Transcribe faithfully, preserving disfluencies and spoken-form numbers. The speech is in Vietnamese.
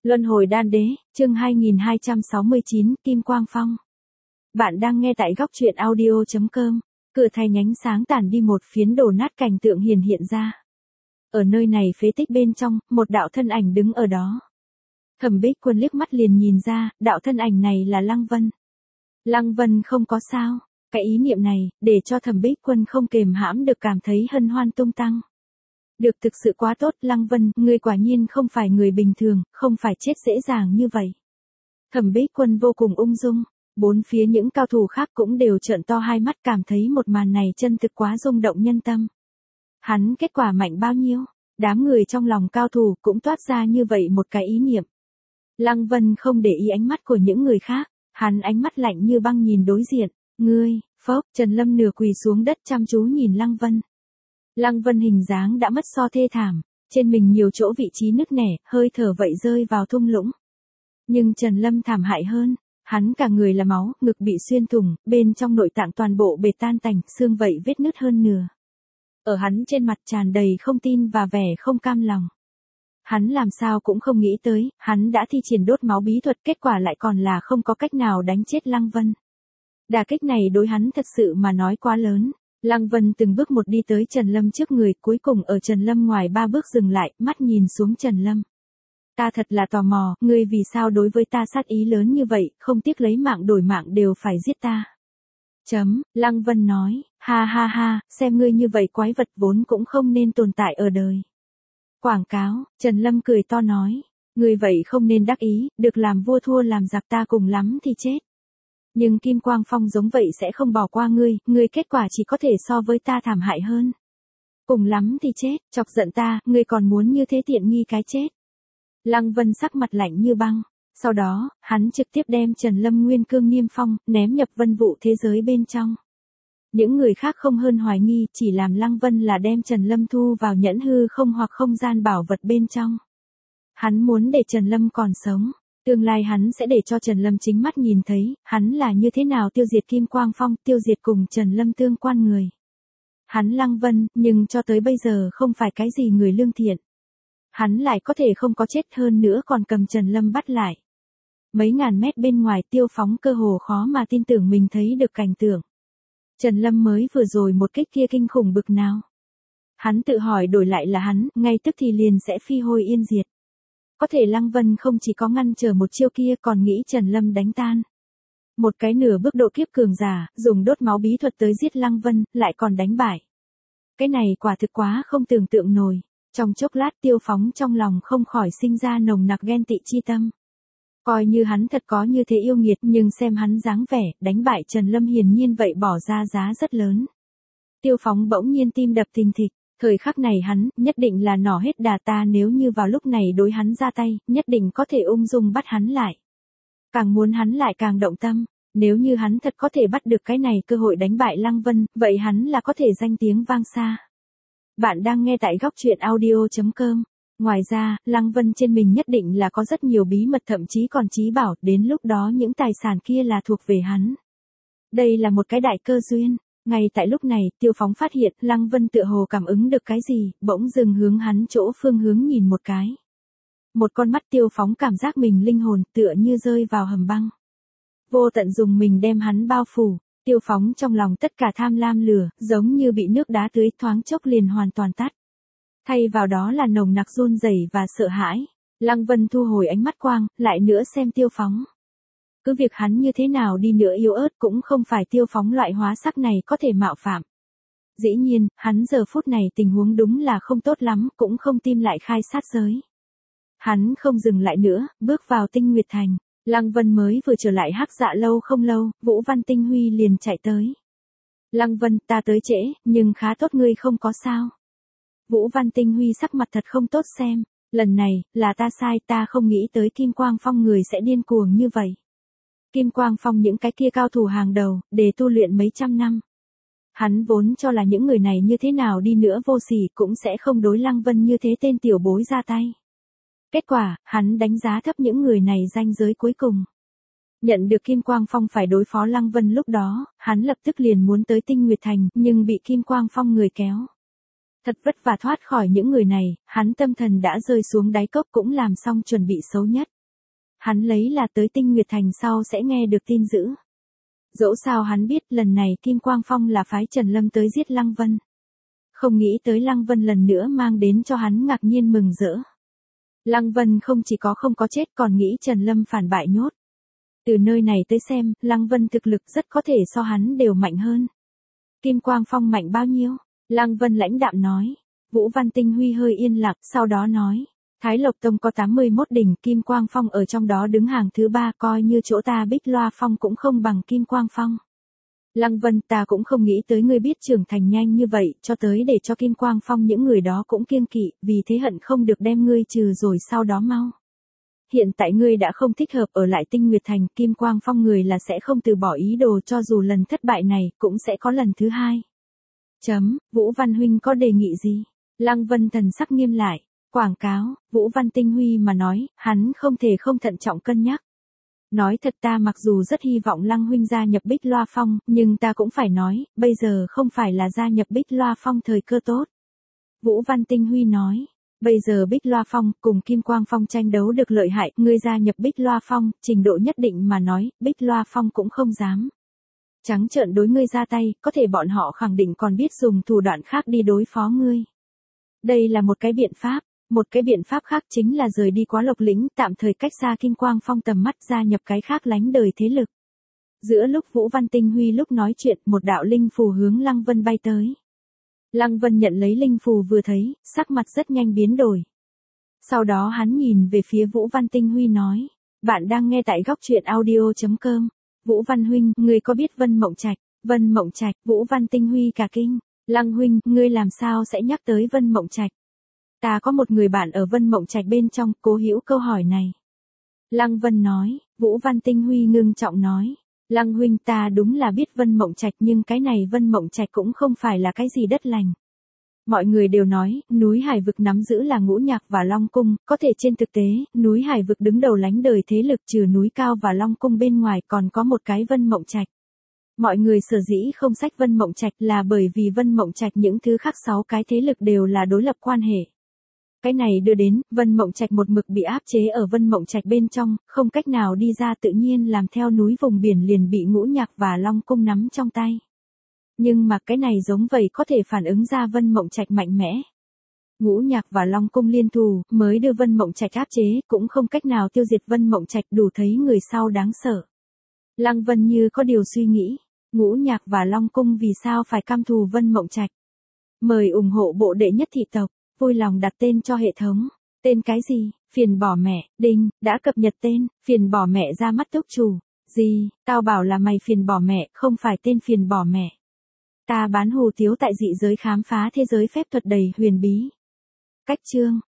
Luân hồi đan đế, chương hai nghìn hai trăm sáu mươi chín, Kim Quang Phong. Bạn đang nghe tại góc truyện audio chấm com. Cửa thay nhánh sáng tàn đi, một phiến đổ nát cảnh tượng hiển hiện ra. Ở nơi này phế tích bên trong, một đạo thân ảnh đứng ở đó. Thẩm Bích Quân liếc mắt liền nhìn ra, đạo thân ảnh này là Lăng Vân. Lăng Vân không có sao. Cái ý niệm này, để cho Thẩm Bích Quân không kềm hãm được cảm thấy hân hoan tung tăng. Được, thực sự quá tốt, Lăng Vân, ngươi quả nhiên không phải người bình thường, không phải chết dễ dàng như vậy. Thẩm Bích Quân vô cùng ung dung, bốn phía những cao thủ khác cũng đều trợn to hai mắt, cảm thấy một màn này chân thực quá rung động nhân tâm. Hắn kết quả mạnh bao nhiêu, đám người trong lòng cao thủ cũng toát ra như vậy một cái ý niệm. Lăng Vân không để ý ánh mắt của những người khác, hắn ánh mắt lạnh như băng nhìn đối diện, ngươi, phốc, Trần Lâm nửa quỳ xuống đất chăm chú nhìn Lăng Vân. Lăng Vân hình dáng đã mất so thê thảm, trên mình nhiều chỗ vị trí nứt nẻ, hơi thở vậy rơi vào thung lũng. Nhưng Trần Lâm thảm hại hơn, hắn cả người là máu, ngực bị xuyên thủng, bên trong nội tạng toàn bộ bệt tan tành, xương vậy vết nứt hơn nửa. Ở hắn trên mặt tràn đầy không tin và vẻ không cam lòng. Hắn làm sao cũng không nghĩ tới, hắn đã thi triển đốt máu bí thuật, kết quả lại còn là không có cách nào đánh chết Lăng Vân. Đả kích này đối hắn thật sự mà nói quá lớn. Lăng Vân từng bước một đi tới Trần Lâm trước người, cuối cùng ở Trần Lâm ngoài ba bước dừng lại, mắt nhìn xuống Trần Lâm. Ta thật là tò mò, ngươi vì sao đối với ta sát ý lớn như vậy, không tiếc lấy mạng đổi mạng đều phải giết ta. Chấm, Lăng Vân nói, ha ha ha, xem ngươi như vậy quái vật vốn cũng không nên tồn tại ở đời. Quảng cáo, Trần Lâm cười to nói, ngươi vậy không nên đắc ý, được làm vua thua làm giặc, ta cùng lắm thì chết. Nhưng Kim Quang Phong giống vậy sẽ không bỏ qua ngươi, ngươi kết quả chỉ có thể so với ta thảm hại hơn. Cùng lắm thì chết, chọc giận ta, ngươi còn muốn như thế tiện nghi cái chết. Lăng Vân sắc mặt lạnh như băng, sau đó, hắn trực tiếp đem Trần Lâm Nguyên Cương Niêm Phong, ném nhập vân vụ thế giới bên trong. Những người khác không hơn hoài nghi, chỉ làm Lăng Vân là đem Trần Lâm thu vào nhẫn hư không hoặc không gian bảo vật bên trong. Hắn muốn để Trần Lâm còn sống. Tương lai hắn sẽ để cho Trần Lâm chính mắt nhìn thấy, hắn là như thế nào tiêu diệt Kim Quang Phong, tiêu diệt cùng Trần Lâm tương quan người. Hắn Lăng Vân, nhưng cho tới bây giờ không phải cái gì người lương thiện. Hắn lại có thể không có chết, hơn nữa còn cầm Trần Lâm bắt lại. Mấy ngàn mét bên ngoài, Tiêu Phóng cơ hồ khó mà tin tưởng mình thấy được cảnh tượng. Trần Lâm mới vừa rồi một kích kia kinh khủng bực nào. Hắn tự hỏi đổi lại là hắn, ngay tức thì liền sẽ phi hôi yên diệt. Có thể Lăng Vân không chỉ có ngăn trở một chiêu kia, còn nghĩ Trần Lâm đánh tan. Một cái nửa bước độ kiếp cường giả, dùng đốt máu bí thuật tới giết Lăng Vân, lại còn đánh bại. Cái này quả thực quá không tưởng tượng nổi. Trong chốc lát Tiêu Phóng trong lòng không khỏi sinh ra nồng nặc ghen tị chi tâm. Coi như hắn thật có như thế yêu nghiệt, nhưng xem hắn dáng vẻ, đánh bại Trần Lâm hiển nhiên vậy bỏ ra giá rất lớn. Tiêu Phóng bỗng nhiên tim đập thình thịch. Thời khắc này hắn, nhất định là nỏ hết đà, ta nếu như vào lúc này đối hắn ra tay, nhất định có thể ung dung bắt hắn lại. Càng muốn hắn lại càng động tâm, nếu như hắn thật có thể bắt được cái này cơ hội đánh bại Lăng Vân, vậy hắn là có thể danh tiếng vang xa. Bạn đang nghe tại góc truyện audio chấm com. Ngoài ra, Lăng Vân trên mình nhất định là có rất nhiều bí mật, thậm chí còn trí bảo, đến lúc đó những tài sản kia là thuộc về hắn. Đây là một cái đại cơ duyên. Ngay tại lúc này, Tiêu Phóng phát hiện, Lăng Vân tựa hồ cảm ứng được cái gì, bỗng dừng hướng hắn chỗ phương hướng nhìn một cái. Một con mắt Tiêu Phóng cảm giác mình linh hồn tựa như rơi vào hầm băng. Vô tận dùng mình đem hắn bao phủ, Tiêu Phóng trong lòng tất cả tham lam lửa, giống như bị nước đá tưới, thoáng chốc liền hoàn toàn tắt. Thay vào đó là nồng nặc run rẩy và sợ hãi. Lăng Vân thu hồi ánh mắt quang, lại nữa xem Tiêu Phóng. Cứ việc hắn như thế nào đi nữa yếu ớt cũng không phải Tiêu Phóng loại hóa sắc này có thể mạo phạm. Dĩ nhiên, hắn giờ phút này tình huống đúng là không tốt lắm, cũng không tim lại khai sát giới. Hắn không dừng lại nữa, bước vào Tinh Nguyệt Thành. Lăng Vân mới vừa trở lại Hắc Dạ lâu không lâu, Vũ Văn Tinh Huy liền chạy tới. Lăng Vân, ta tới trễ, nhưng khá tốt, ngươi không có sao. Vũ Văn Tinh Huy sắc mặt thật không tốt xem, lần này, là ta sai, ta không nghĩ tới Kim Quang Phong người sẽ điên cuồng như vậy. Kim Quang Phong những cái kia cao thủ hàng đầu, để tu luyện mấy trăm năm. Hắn vốn cho là những người này như thế nào đi nữa vô sỉ cũng sẽ không đối Lăng Vân như thế tên tiểu bối ra tay. Kết quả, hắn đánh giá thấp những người này ranh giới cuối cùng. Nhận được Kim Quang Phong phải đối phó Lăng Vân lúc đó, hắn lập tức liền muốn tới Tinh Nguyệt Thành, nhưng bị Kim Quang Phong người kéo. Thật vất vả thoát khỏi những người này, hắn tâm thần đã rơi xuống đáy cốc, cũng làm xong chuẩn bị xấu nhất. hắn lấy là tới Tinh Nguyệt Thành sau sẽ nghe được tin dữ. Dẫu sao hắn biết lần này Kim Quang Phong là phái Trần Lâm tới giết Lăng Vân. Không nghĩ tới Lăng Vân lần nữa mang đến cho hắn ngạc nhiên mừng rỡ. Lăng Vân không chỉ có không có chết còn nghĩ Trần Lâm phản bại nhốt. Từ nơi này tới xem, Lăng Vân thực lực rất có thể so hắn đều mạnh hơn. Kim Quang Phong mạnh bao nhiêu? Lăng Vân lãnh đạm nói. Vũ Văn Tinh Huy hơi yên lặng, sau đó nói. Thái Lộc Tông có tám mươi mốt đỉnh, Kim Quang Phong ở trong đó đứng hàng thứ ba, coi như chỗ ta Bích Loa Phong cũng không bằng Kim Quang Phong. Lăng Vân, ta cũng không nghĩ tới ngươi biết trưởng thành nhanh như vậy, cho tới để cho Kim Quang Phong những người đó cũng kiêng kỵ, vì thế hận không được đem ngươi trừ rồi sau đó mau. Hiện tại ngươi đã không thích hợp ở lại Tinh Nguyệt Thành, Kim Quang Phong người là sẽ không từ bỏ ý đồ, cho dù lần thất bại này, cũng sẽ có lần thứ hai. Chấm, Vũ Văn Huynh có đề nghị gì? Lăng Vân thần sắc nghiêm lại. Quảng cáo, Vũ Văn Tinh Huy mà nói, hắn không thể không thận trọng cân nhắc. Nói thật, ta mặc dù rất hy vọng Lăng Huynh gia nhập Bích Loa Phong, nhưng ta cũng phải nói, bây giờ không phải là gia nhập Bích Loa Phong thời cơ tốt. Vũ Văn Tinh Huy nói, bây giờ Bích Loa Phong cùng Kim Quang Phong tranh đấu được lợi hại, ngươi gia nhập Bích Loa Phong, trình độ nhất định mà nói, Bích Loa Phong cũng không dám trắng trợn đối ngươi ra tay, có thể bọn họ khẳng định còn biết dùng thủ đoạn khác đi đối phó ngươi. Đây là một cái biện pháp. Một cái biện pháp khác chính là rời đi Quá Lộc Lĩnh, tạm thời cách xa Kim Quang Phong tầm mắt, gia nhập cái khác lánh đời thế lực. Giữa lúc Vũ Văn Tinh Huy lúc nói chuyện, một đạo linh phù hướng Lăng Vân bay tới. Lăng Vân nhận lấy linh phù vừa thấy, sắc mặt rất nhanh biến đổi. Sau đó hắn nhìn về phía Vũ Văn Tinh Huy nói, bạn đang nghe tại góc truyện audio chấm com. Vũ Văn Huynh, ngươi có biết Vân Mộng Trạch? Vân Mộng Trạch, Vũ Văn Tinh Huy cả kinh. Lăng Huynh, ngươi làm sao sẽ nhắc tới Vân Mộng Trạch? Ta có một người bạn ở Vân Mộng Trạch bên trong, cố hữu câu hỏi này. Lăng Vân nói. Vũ Văn Tinh Huy ngưng trọng nói. Lăng Huynh, ta đúng là biết Vân Mộng Trạch, nhưng cái này Vân Mộng Trạch cũng không phải là cái gì đất lành. Mọi người đều nói, núi Hải Vực nắm giữ là Ngũ Nhạc và Long Cung, có thể trên thực tế, núi Hải Vực đứng đầu lánh đời thế lực trừ núi Cao và Long Cung bên ngoài còn có một cái Vân Mộng Trạch. Mọi người sở dĩ không sách Vân Mộng Trạch là bởi vì Vân Mộng Trạch những thứ khác sáu cái thế lực đều là đối lập quan hệ. Cái này đưa đến, Vân Mộng Trạch một mực bị áp chế ở Vân Mộng Trạch bên trong, không cách nào đi ra, tự nhiên làm theo núi vùng biển liền bị Ngũ Nhạc và Long Cung nắm trong tay. Nhưng mà cái này giống vậy có thể phản ứng ra Vân Mộng Trạch mạnh mẽ. Ngũ Nhạc và Long Cung liên thù, mới đưa Vân Mộng Trạch áp chế, cũng không cách nào tiêu diệt Vân Mộng Trạch, đủ thấy người sau đáng sợ. Lăng Vân như có điều suy nghĩ, Ngũ Nhạc và Long Cung vì sao phải căm thù Vân Mộng Trạch? Mời ủng hộ bộ đệ nhất thị tộc, vui lòng đặt tên cho hệ thống. Tên cái gì? Phiền bỏ mẹ, đinh, đã cập nhật tên, phiền bỏ mẹ ra mắt túc chủ. Gì, tao bảo là mày phiền bỏ mẹ, không phải tên phiền bỏ mẹ. Ta bán hủ tiếu tại dị giới khám phá thế giới phép thuật đầy huyền bí. Cách chương.